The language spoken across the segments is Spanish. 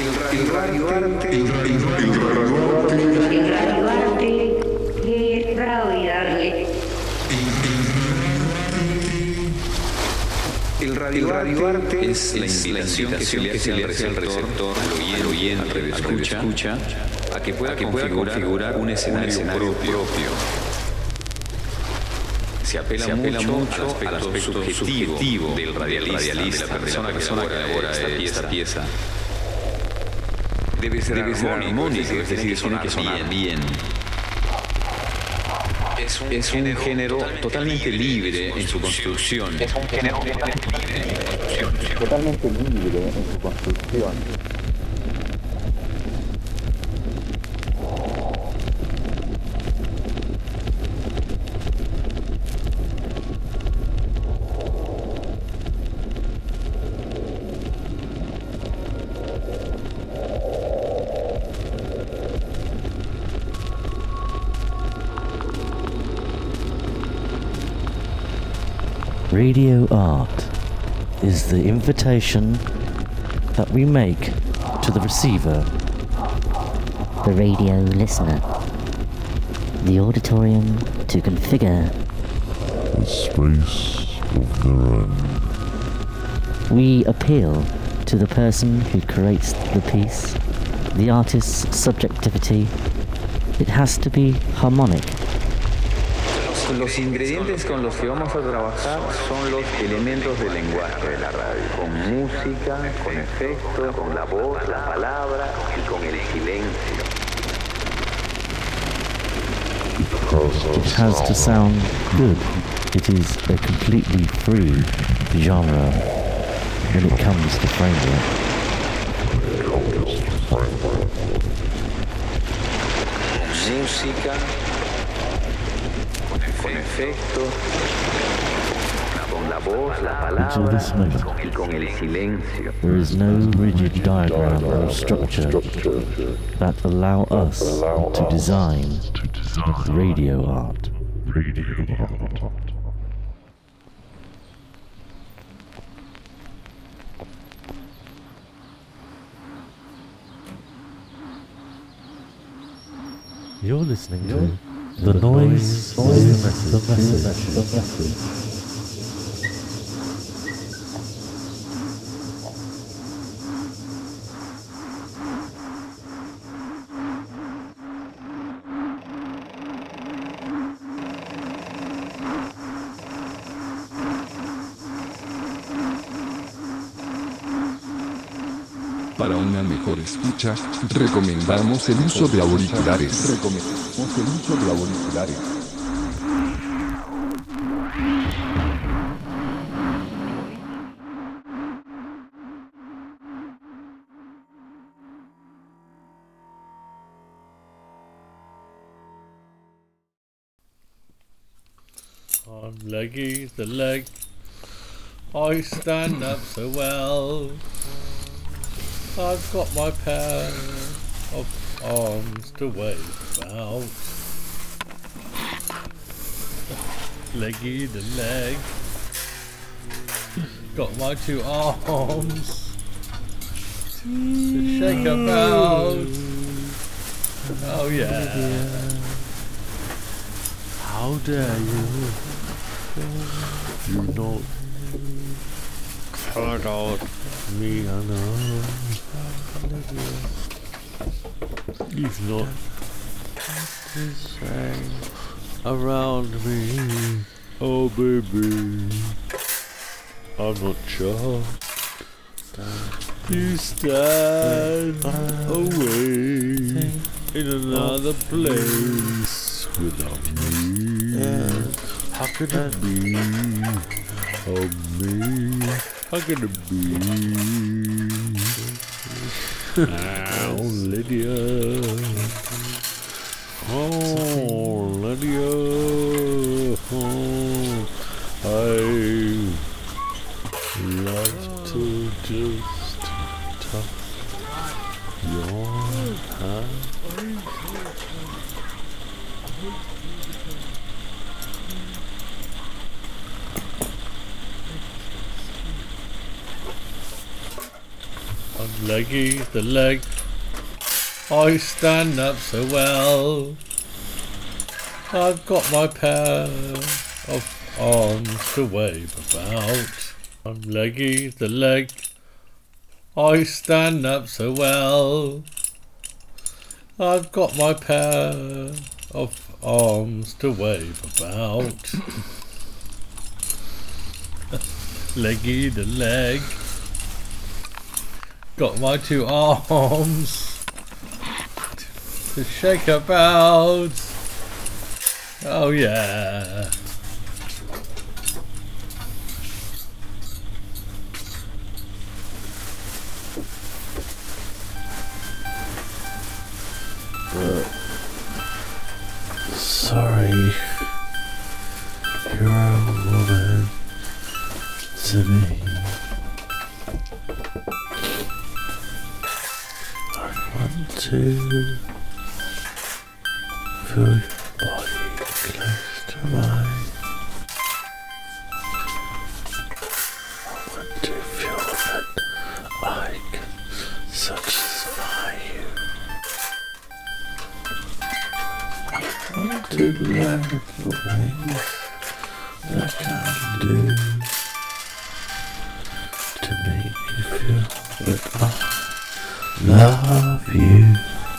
El Radio Arte. El Radio Arte es radiarle. El Radio Arte es la invitación que se le hace al receptor, al oyente, al escucha, a que pueda configurar un escenario propio. Se apela mucho al aspecto subjetivo del radialista, de la persona que elabora esta pieza. Debe ser armónico, es decir, tiene que sonar bien. Es un género totalmente libre en su construcción. Totalmente libre en su construcción. Radio art is the invitation that we make to the receiver, the radio listener, the auditorium to configure a space of their own. We appeal to the person who creates the piece, the artist's subjectivity. It has to be harmonic. Los ingredientes con los que vamos a trabajar son los elementos del lenguaje de la radio, con música, con efectos, con la voz, la palabra y con el silencio. It has to sound good. It is a completely free genre when it comes to framework. Música, con efectos, con la voz, la palabra y con el silencio. There is no rigid diagram or structure that allow us to design radio art. You're listening to The Noise is the Message. Para una mejor escucha, recomendamos el uso de auriculares. I'm leggy the leg. I stand up so well. I've got my pair of arms to wave about. Leggy the leg. Got my two arms to shake about. Oh yeah. How dare you? You not cut out me, I know. You've not to say around me. Oh baby, I'm not sure. You stand away in another place without me. How could it be? Oh me, how could it be? Oh Lydia, oh Lydia, oh, I love to just touch your hand. leggy the leg. I stand up so well. I've got my pair of arms to wave about. I'm leggy the leg. I stand up so well. I've got my pair of arms to wave about. Leggy the leg. Got my two arms to shake about. Oh yeah. Sorry, you're a woman to me. I want to feel your body close to mine. I want to feel that I can satisfy you. I want to learn the ways that I can do to make you feel that I love you.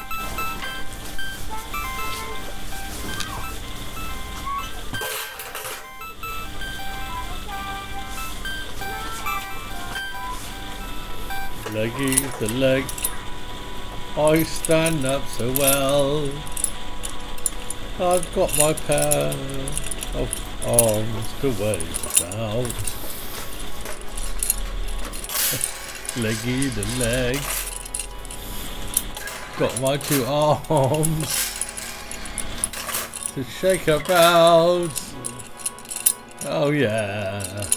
Leggy the leg. I stand up so well. I've got my pair of arms to wave about. Leggy the leg. Got my two arms to shake about. Oh yeah.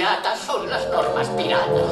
piratas son las normas piratas.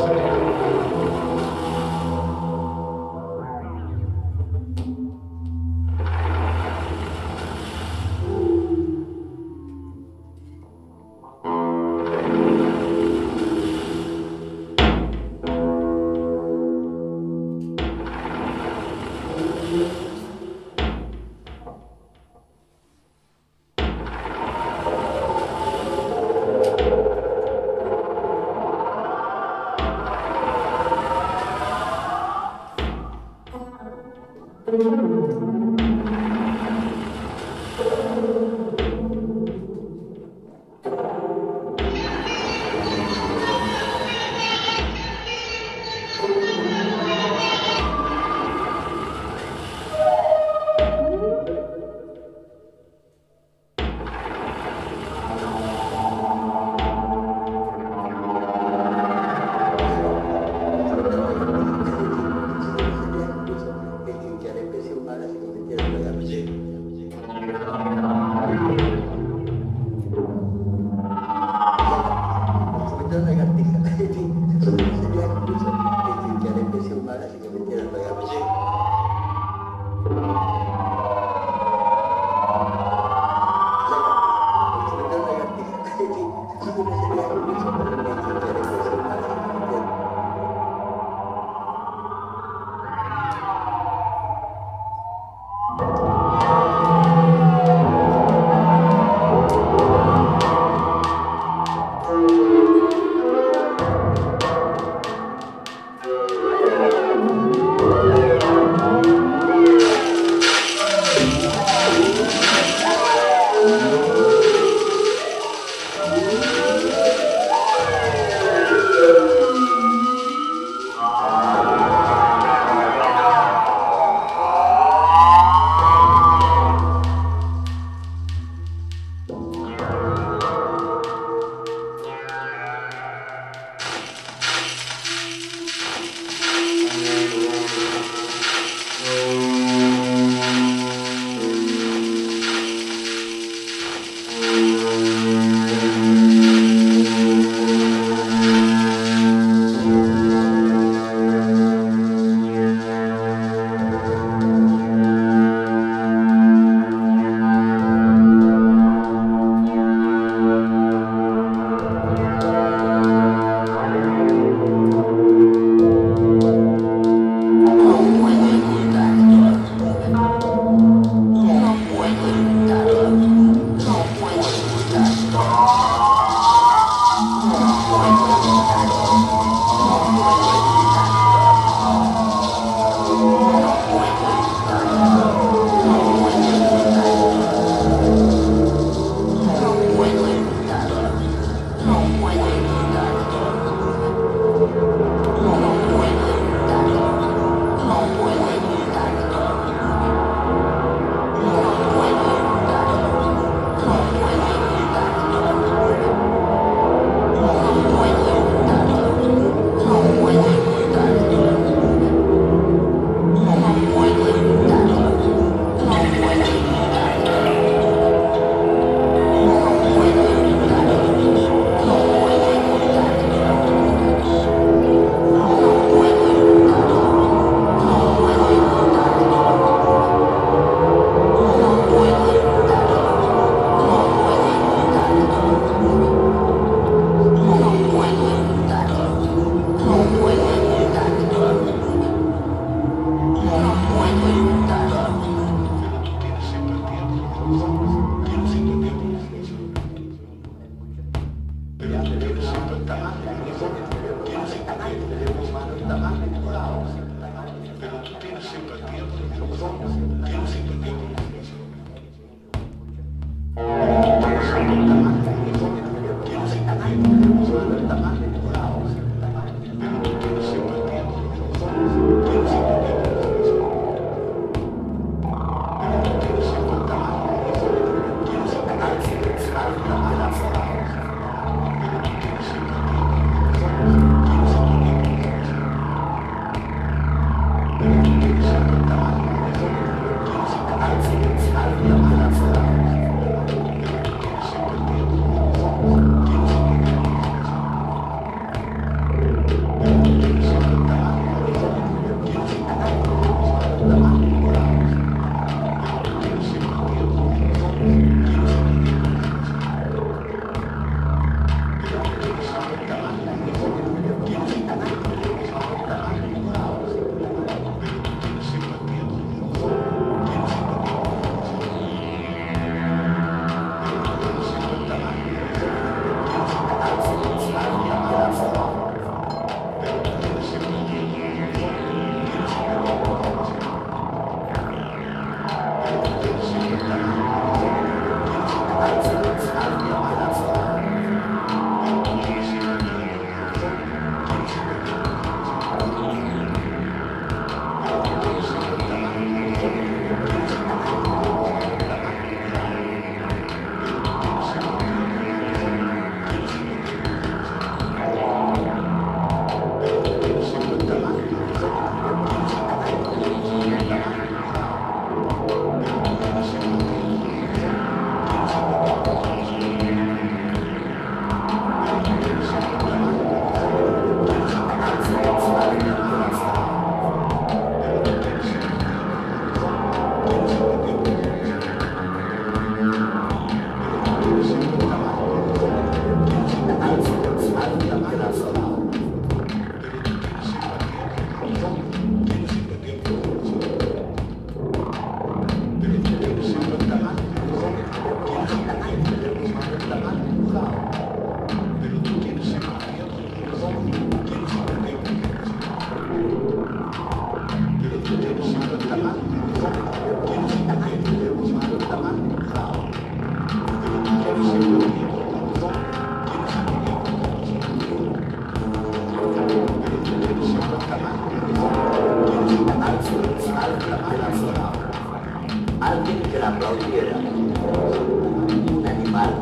aplaudiera. Un animal.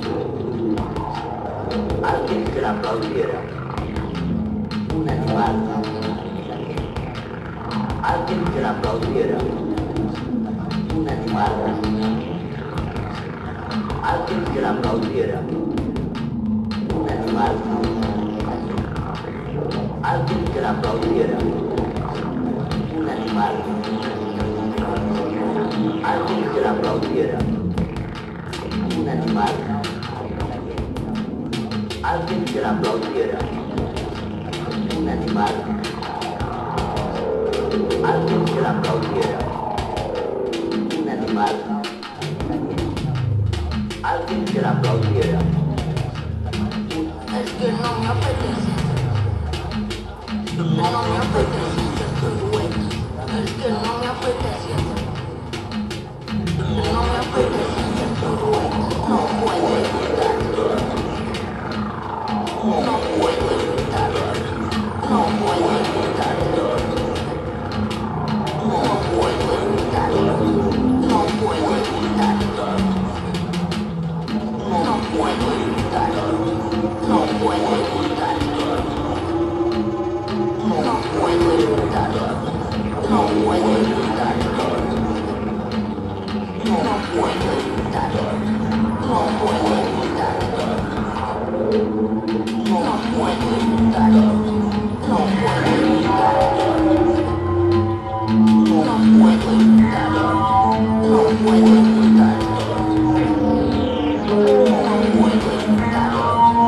Alguien que la aplaudiera. Un animal. Alguien que la aplaudiera. Un animal. Alguien que la aplaudiera. Un animal. Alguien que la aplaudiera. Un animal. Alguien que la aplaudiera. Un animal. Alguien que la aplaudiera. Un animal. Alguien que la aplaudiera. Un animal. Alguien que la aplaudiera. Es que no me apetece. No me apetece ser tu dueño. Es que no me apetece. No me apetece ser tu dueño. No puedo evitarlo. No puedo evitarlo. No puedo evitarlo. No puedo evitarlo. No puedo evitarlo. No puedo evitarlo. No puedo evitarlo. No puedo evitarlo. No puedo evitarlo. No puedo evitarlo. No puedo evitarlo. No puedo evitarlo. No puedo evitarlo. No puedo evitarlo. No puedo evitarlo. No puedo evitarlo.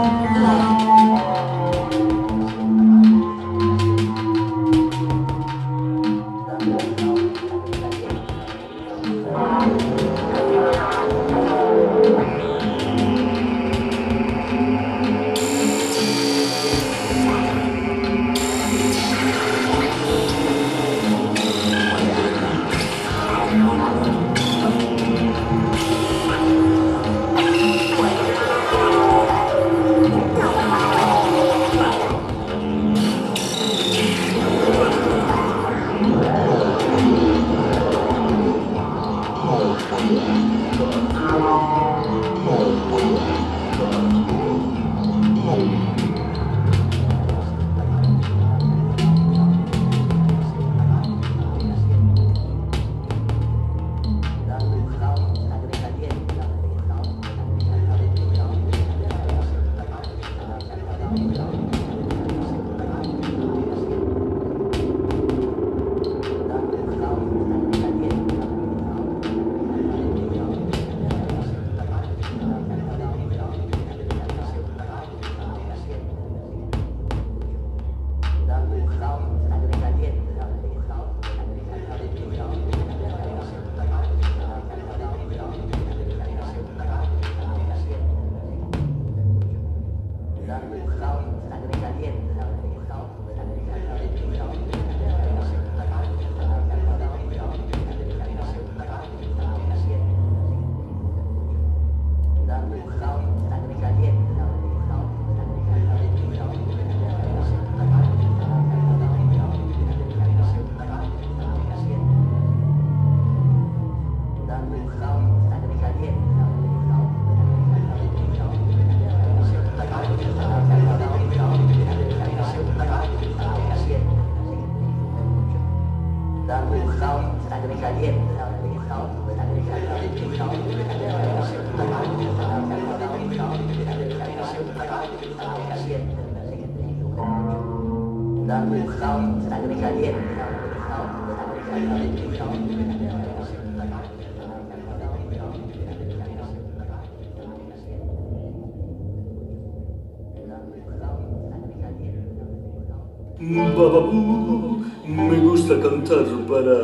Bababú, me gusta cantar para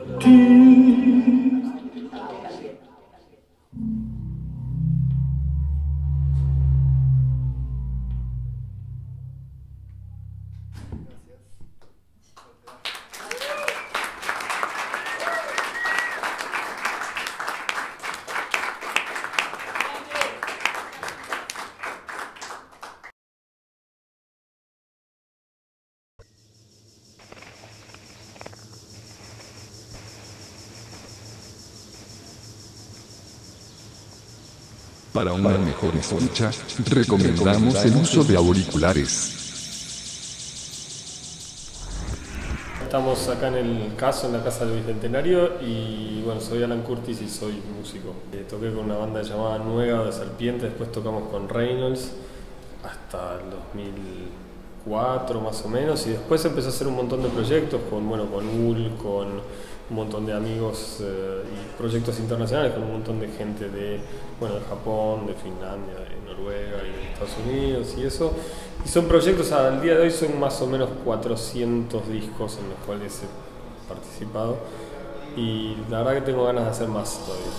ti. Para una mejor escucha, recomendamos el uso de auriculares. Estamos acá en el caso, en la Casa del Bicentenario, y bueno, soy Alan Curtis y soy músico. Toqué con una banda llamada Nuega de Serpiente, después tocamos con Reynolds hasta el 2004 más o menos, y después empecé a hacer un montón de proyectos con UL, con un montón de amigos y proyectos internacionales con un montón de gente de Japón, de Finlandia, de Noruega y de Estados Unidos y eso. Y son proyectos, al día de hoy son más o menos 400 discos en los cuales he participado, y la verdad que tengo ganas de hacer más todavía.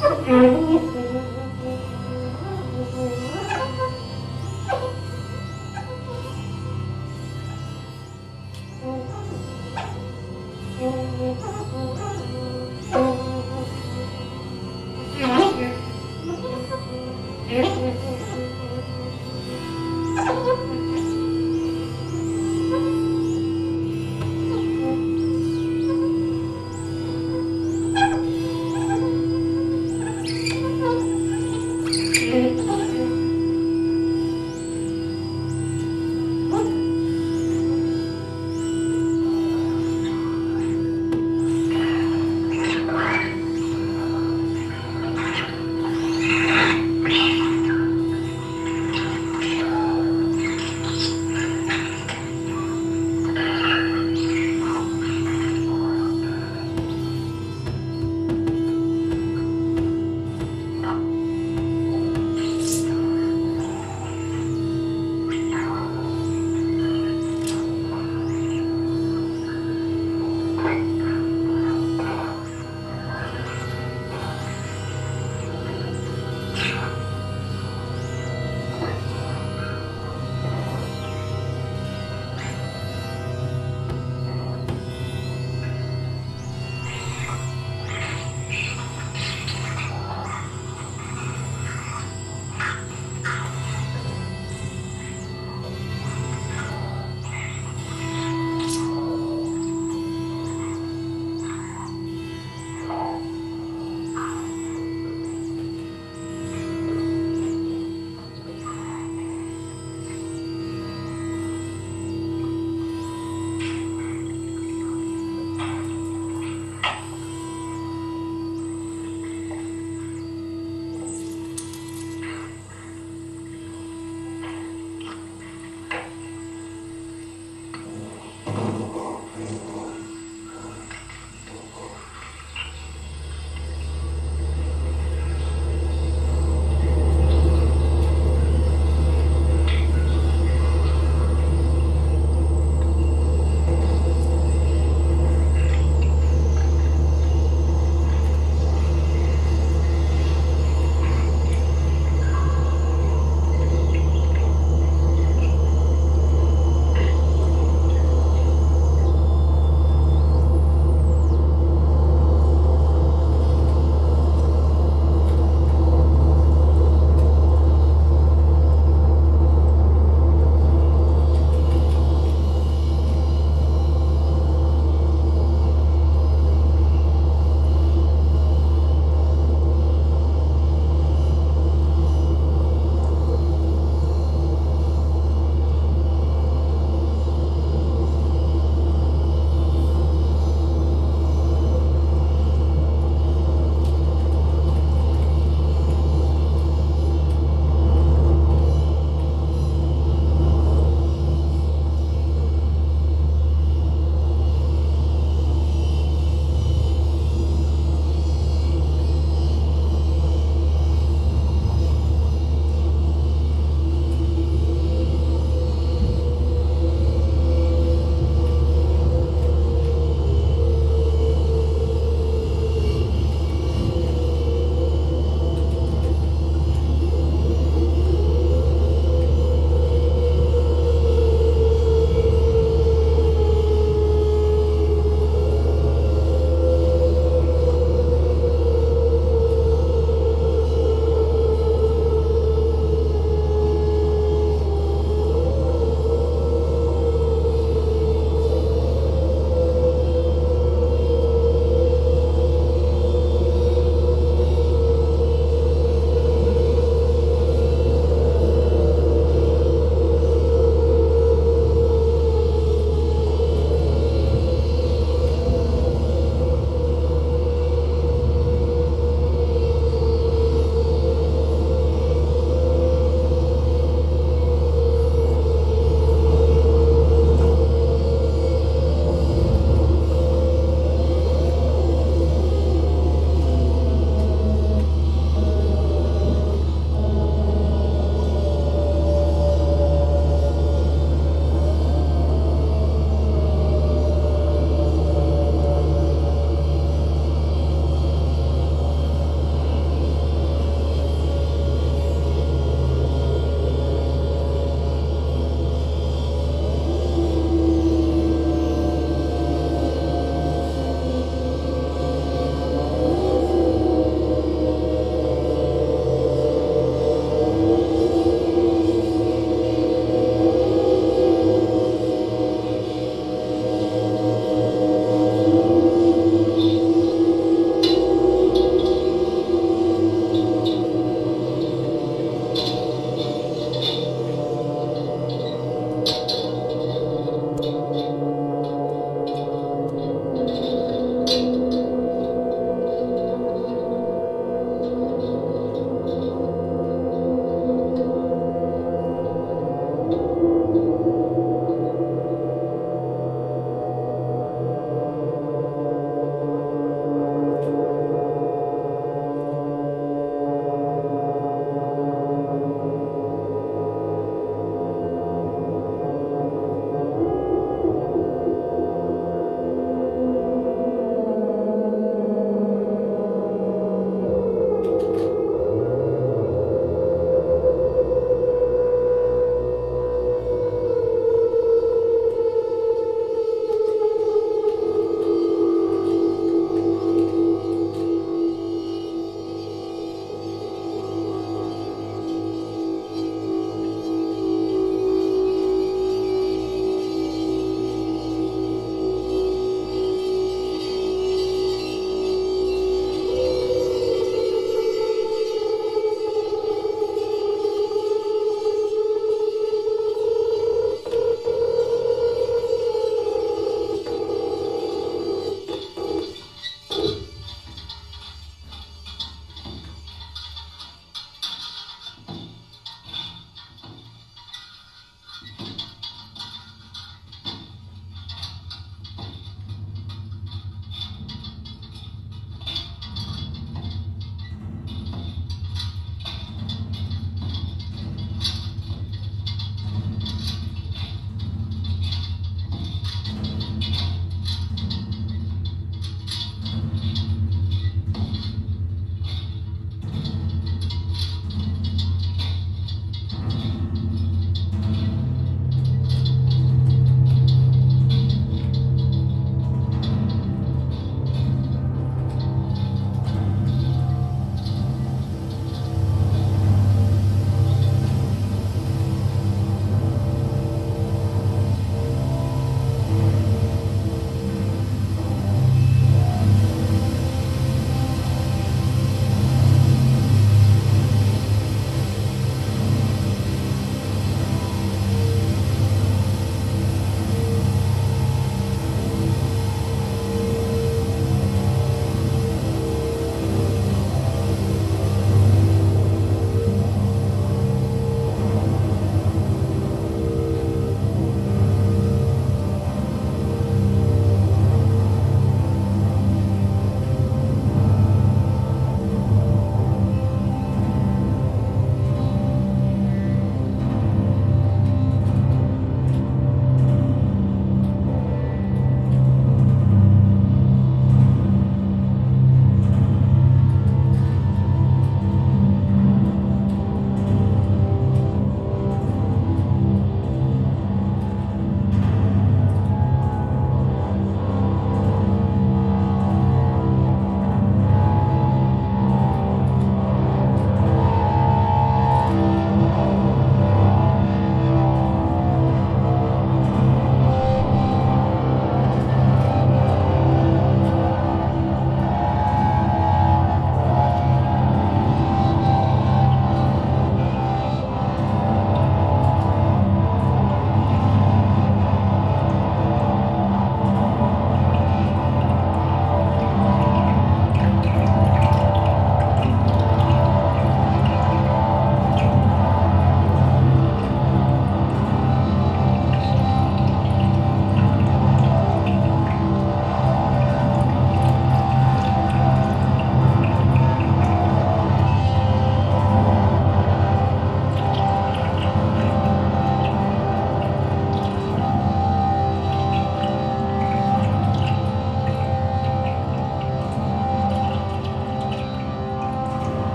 Adiós.